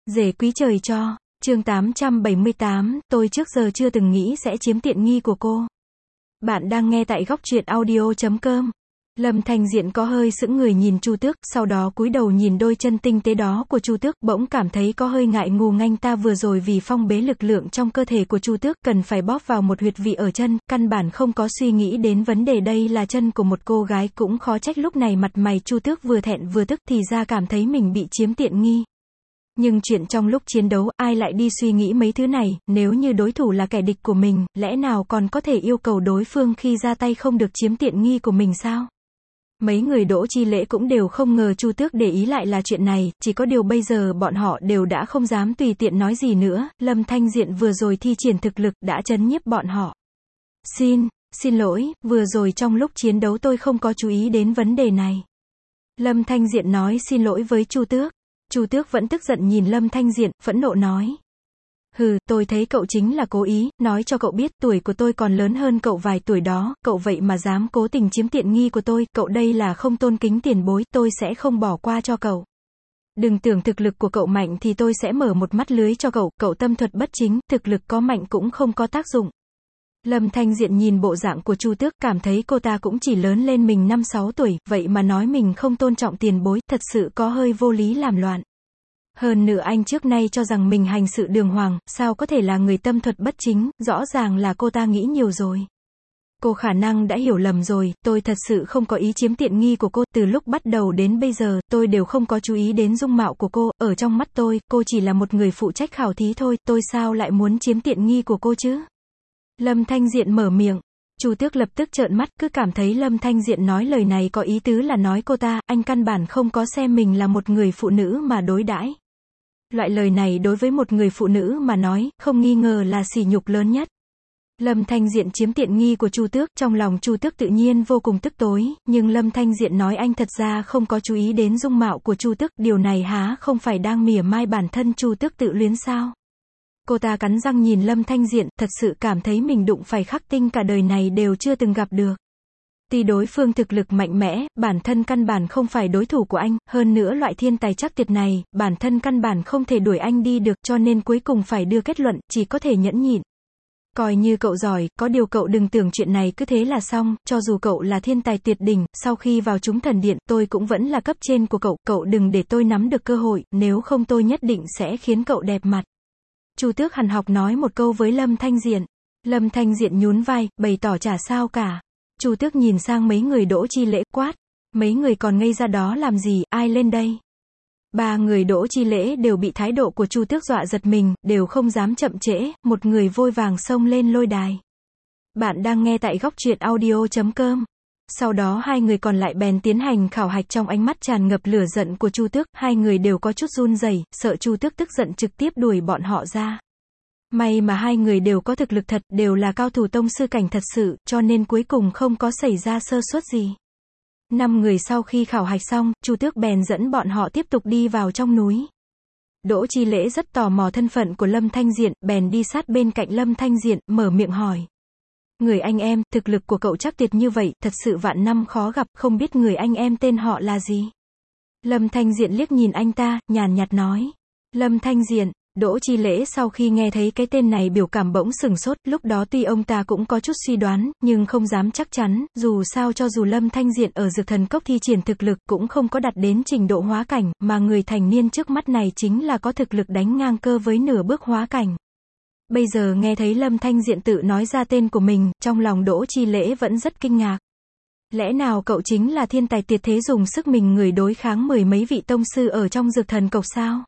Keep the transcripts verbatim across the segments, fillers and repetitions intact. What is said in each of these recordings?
Rể quý trời cho, chương tám trăm bảy mươi tám, tôi trước giờ chưa từng nghĩ sẽ chiếm tiện nghi của cô. Bạn đang nghe tại góc truyện audio chấm com. Lâm Thanh Diện có hơi sững người nhìn Chu Tước, sau đó cúi đầu nhìn đôi chân tinh tế đó của Chu Tước, bỗng cảm thấy có hơi ngại ngùng. Anh ta vừa rồi vì phong bế lực lượng trong cơ thể của Chu Tước, cần phải bóp vào một huyệt vị ở chân, căn bản không có suy nghĩ đến vấn đề đây là chân của một cô gái. Cũng khó trách lúc này mặt mày Chu Tước vừa thẹn vừa tức, thì ra cảm thấy mình bị chiếm tiện nghi. Nhưng chuyện trong lúc chiến đấu, ai lại đi suy nghĩ mấy thứ này, nếu như đối thủ là kẻ địch của mình, lẽ nào còn có thể yêu cầu đối phương khi ra tay không được chiếm tiện nghi của mình sao? Mấy người Đỗ Chi Lễ cũng đều không ngờ Chu Tước để ý lại là chuyện này, chỉ có điều bây giờ bọn họ đều đã không dám tùy tiện nói gì nữa. Lâm Thanh Diện vừa rồi thi triển thực lực đã chấn nhiếp bọn họ. Xin, xin lỗi, vừa rồi trong lúc chiến đấu tôi không có chú ý đến vấn đề này. Lâm Thanh Diện nói xin lỗi với Chu Tước. Chu Tước vẫn tức giận nhìn Lâm Thanh Diện, phẫn nộ nói. Hừ, tôi thấy cậu chính là cố ý, nói cho cậu biết tuổi của tôi còn lớn hơn cậu vài tuổi đó, cậu vậy mà dám cố tình chiếm tiện nghi của tôi, cậu đây là không tôn kính tiền bối, tôi sẽ không bỏ qua cho cậu. Đừng tưởng thực lực của cậu mạnh thì tôi sẽ mở một mắt lưới cho cậu, cậu tâm thuật bất chính, thực lực có mạnh cũng không có tác dụng. Lâm Thanh Diện nhìn bộ dạng của Chu Tước, cảm thấy cô ta cũng chỉ lớn lên mình năm sáu tuổi, vậy mà nói mình không tôn trọng tiền bối, thật sự có hơi vô lý làm loạn. Hơn nữa anh trước nay cho rằng mình hành sự đường hoàng, sao có thể là người tâm thuật bất chính, rõ ràng là cô ta nghĩ nhiều rồi. Cô khả năng đã hiểu lầm rồi, tôi thật sự không có ý chiếm tiện nghi của cô, từ lúc bắt đầu đến bây giờ, tôi đều không có chú ý đến dung mạo của cô, ở trong mắt tôi, cô chỉ là một người phụ trách khảo thí thôi, tôi sao lại muốn chiếm tiện nghi của cô chứ? Lâm Thanh Diện mở miệng. Chu Tước lập tức trợn mắt, cứ cảm thấy Lâm Thanh Diện nói lời này có ý tứ là nói cô ta, anh căn bản không có xem mình là một người phụ nữ mà đối đãi. Loại lời này đối với một người phụ nữ mà nói, không nghi ngờ là sỉ nhục lớn nhất. Lâm Thanh Diện chiếm tiện nghi của Chu Tước, trong lòng Chu Tước tự nhiên vô cùng tức tối, nhưng Lâm Thanh Diện nói anh thật ra không có chú ý đến dung mạo của Chu Tước, điều này há không phải đang mỉa mai bản thân Chu Tước tự luyến sao? Cô ta cắn răng nhìn Lâm Thanh Diện, thật sự cảm thấy mình đụng phải khắc tinh cả đời này đều chưa từng gặp được. Tuy đối phương thực lực mạnh mẽ, bản thân căn bản không phải đối thủ của anh, hơn nữa loại thiên tài chắc tuyệt này, bản thân căn bản không thể đuổi anh đi được, cho nên cuối cùng phải đưa kết luận, chỉ có thể nhẫn nhịn. Coi như cậu giỏi, có điều cậu đừng tưởng chuyện này cứ thế là xong, cho dù cậu là thiên tài tuyệt đỉnh, sau khi vào chúng thần điện, tôi cũng vẫn là cấp trên của cậu, cậu đừng để tôi nắm được cơ hội, nếu không tôi nhất định sẽ khiến cậu đẹp mặt. Chu Tước hằn học nói một câu với Lâm Thanh Diện. Lâm Thanh Diện nhún vai, bày tỏ chả sao cả. Chu Tước nhìn sang mấy người Đỗ Chi Lễ, quát. Mấy người còn ngây ra đó làm gì, ai lên đây? Ba người Đỗ Chi Lễ đều bị thái độ của Chu Tước dọa giật mình, đều không dám chậm trễ, một người vội vàng xông lên lôi đài. Bạn đang nghe tại góc truyện audio chấm com. Sau đó hai người còn lại bèn tiến hành khảo hạch, trong ánh mắt tràn ngập lửa giận của Chu Tước, hai người đều có chút run rẩy, sợ Chu Tước tức giận trực tiếp đuổi bọn họ ra. May mà hai người đều có thực lực thật, đều là cao thủ tông sư cảnh thật sự, cho nên cuối cùng không có xảy ra sơ suất gì. Năm người sau khi khảo hạch xong, Chu Tước bèn dẫn bọn họ tiếp tục đi vào trong núi. Đỗ Chi Lễ rất tò mò thân phận của Lâm Thanh Diện, bèn đi sát bên cạnh Lâm Thanh Diện, mở miệng hỏi. Người anh em, thực lực của cậu chắc tuyệt như vậy, thật sự vạn năm khó gặp, không biết người anh em tên họ là gì? Lâm Thanh Diện liếc nhìn anh ta, nhàn nhạt nói. Lâm Thanh Diện. Đỗ Chi Lễ sau khi nghe thấy cái tên này biểu cảm bỗng sửng sốt, lúc đó tuy ông ta cũng có chút suy đoán, nhưng không dám chắc chắn, dù sao cho dù Lâm Thanh Diện ở Dược Thần Cốc thi triển thực lực cũng không có đạt đến trình độ hóa cảnh, mà người thành niên trước mắt này chính là có thực lực đánh ngang cơ với nửa bước hóa cảnh. Bây giờ nghe thấy Lâm Thanh Diện tự nói ra tên của mình, trong lòng Đỗ Chi Lễ vẫn rất kinh ngạc. Lẽ nào cậu chính là thiên tài tuyệt thế dùng sức mình người đối kháng mười mấy vị tông sư ở trong Dược Thần Cốc sao?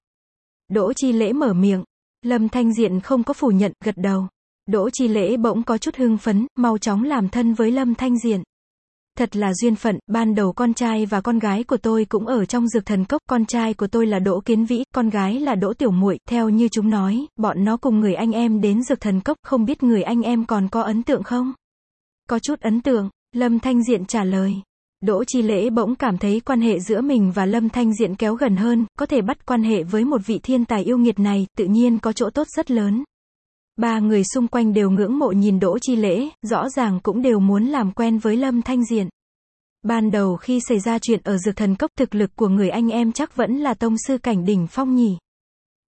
Đỗ Chi Lễ mở miệng. Lâm Thanh Diện không có phủ nhận, gật đầu. Đỗ Chi Lễ bỗng có chút hưng phấn, mau chóng làm thân với Lâm Thanh Diện. Thật là duyên phận, ban đầu con trai và con gái của tôi cũng ở trong Dược Thần Cốc, con trai của tôi là Đỗ Kiến Vĩ, con gái là Đỗ Tiểu Muội, theo như chúng nói, bọn nó cùng người anh em đến Dược Thần Cốc, không biết người anh em còn có ấn tượng không? Có chút ấn tượng, Lâm Thanh Diện trả lời. Đỗ Chi Lễ bỗng cảm thấy quan hệ giữa mình và Lâm Thanh Diện kéo gần hơn, có thể bắt quan hệ với một vị thiên tài yêu nghiệt này, tự nhiên có chỗ tốt rất lớn. Ba người xung quanh đều ngưỡng mộ nhìn Đỗ Chi Lễ, rõ ràng cũng đều muốn làm quen với Lâm Thanh Diện. Ban đầu khi xảy ra chuyện ở Dược Thần Cốc, thực lực của người anh em chắc vẫn là tông sư cảnh đỉnh phong nhỉ.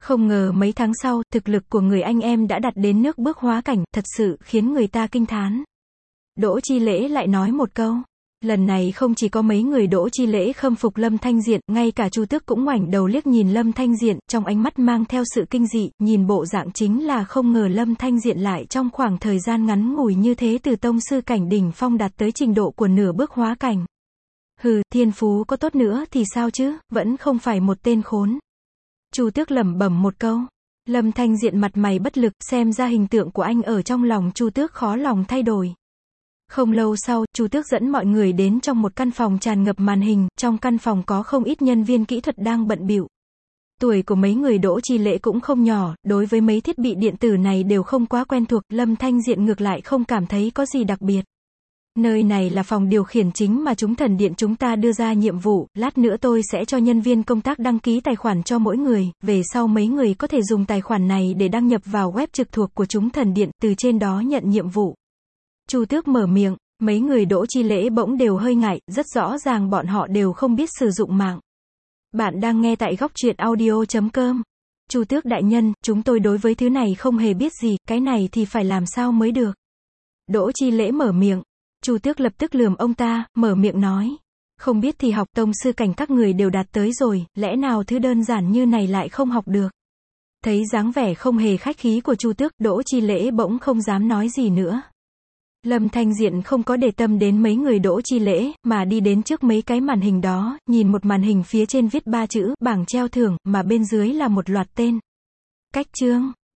Không ngờ mấy tháng sau, thực lực của người anh em đã đạt đến nước bước hóa cảnh, thật sự khiến người ta kinh thán. Đỗ Chi Lễ lại nói một câu. Lần này không chỉ có mấy người Đỗ Chi Lễ khâm phục Lâm Thanh Diện, ngay cả Chu Tước cũng ngoảnh đầu liếc nhìn Lâm Thanh Diện, trong ánh mắt mang theo sự kinh dị, nhìn bộ dạng chính là không ngờ Lâm Thanh Diện lại trong khoảng thời gian ngắn ngủi như thế từ tông sư cảnh đỉnh phong đạt tới trình độ của nửa bước hóa cảnh. Hừ, thiên phú có tốt nữa thì sao chứ, vẫn không phải một tên khốn. Chu Tước lẩm bẩm một câu. Lâm Thanh Diện mặt mày bất lực, xem ra hình tượng của anh ở trong lòng Chu Tước khó lòng thay đổi. Không lâu sau, Chu Tước dẫn mọi người đến trong một căn phòng tràn ngập màn hình, trong căn phòng có không ít nhân viên kỹ thuật đang bận bịu. Tuổi của mấy người Đỗ Chi Lễ cũng không nhỏ, đối với mấy thiết bị điện tử này đều không quá quen thuộc, Lâm Thanh Diện ngược lại không cảm thấy có gì đặc biệt. Nơi này là phòng điều khiển chính mà chúng thần điện chúng ta đưa ra nhiệm vụ, lát nữa tôi sẽ cho nhân viên công tác đăng ký tài khoản cho mỗi người, về sau mấy người có thể dùng tài khoản này để đăng nhập vào web trực thuộc của chúng thần điện, từ trên đó nhận nhiệm vụ. Chu Tước mở miệng, mấy người Đỗ Chi Lễ bỗng đều hơi ngại, rất rõ ràng bọn họ đều không biết sử dụng mạng. Bạn đang nghe tại góc truyện audio chấm com. Chu Tước đại nhân, chúng tôi đối với thứ này không hề biết gì, cái này thì phải làm sao mới được. Đỗ Chi Lễ mở miệng. Chu Tước lập tức lườm ông ta, mở miệng nói. Không biết thì học, tông sư cảnh các người đều đạt tới rồi, lẽ nào thứ đơn giản như này lại không học được. Thấy dáng vẻ không hề khách khí của Chu Tước, Đỗ Chi Lễ bỗng không dám nói gì nữa. Lâm Thanh Diện không có để tâm đến mấy người Đỗ Chi Lễ, mà đi đến trước mấy cái màn hình đó, nhìn một màn hình phía trên viết ba chữ, bảng treo thưởng, mà bên dưới là một loạt tên. Cách chương.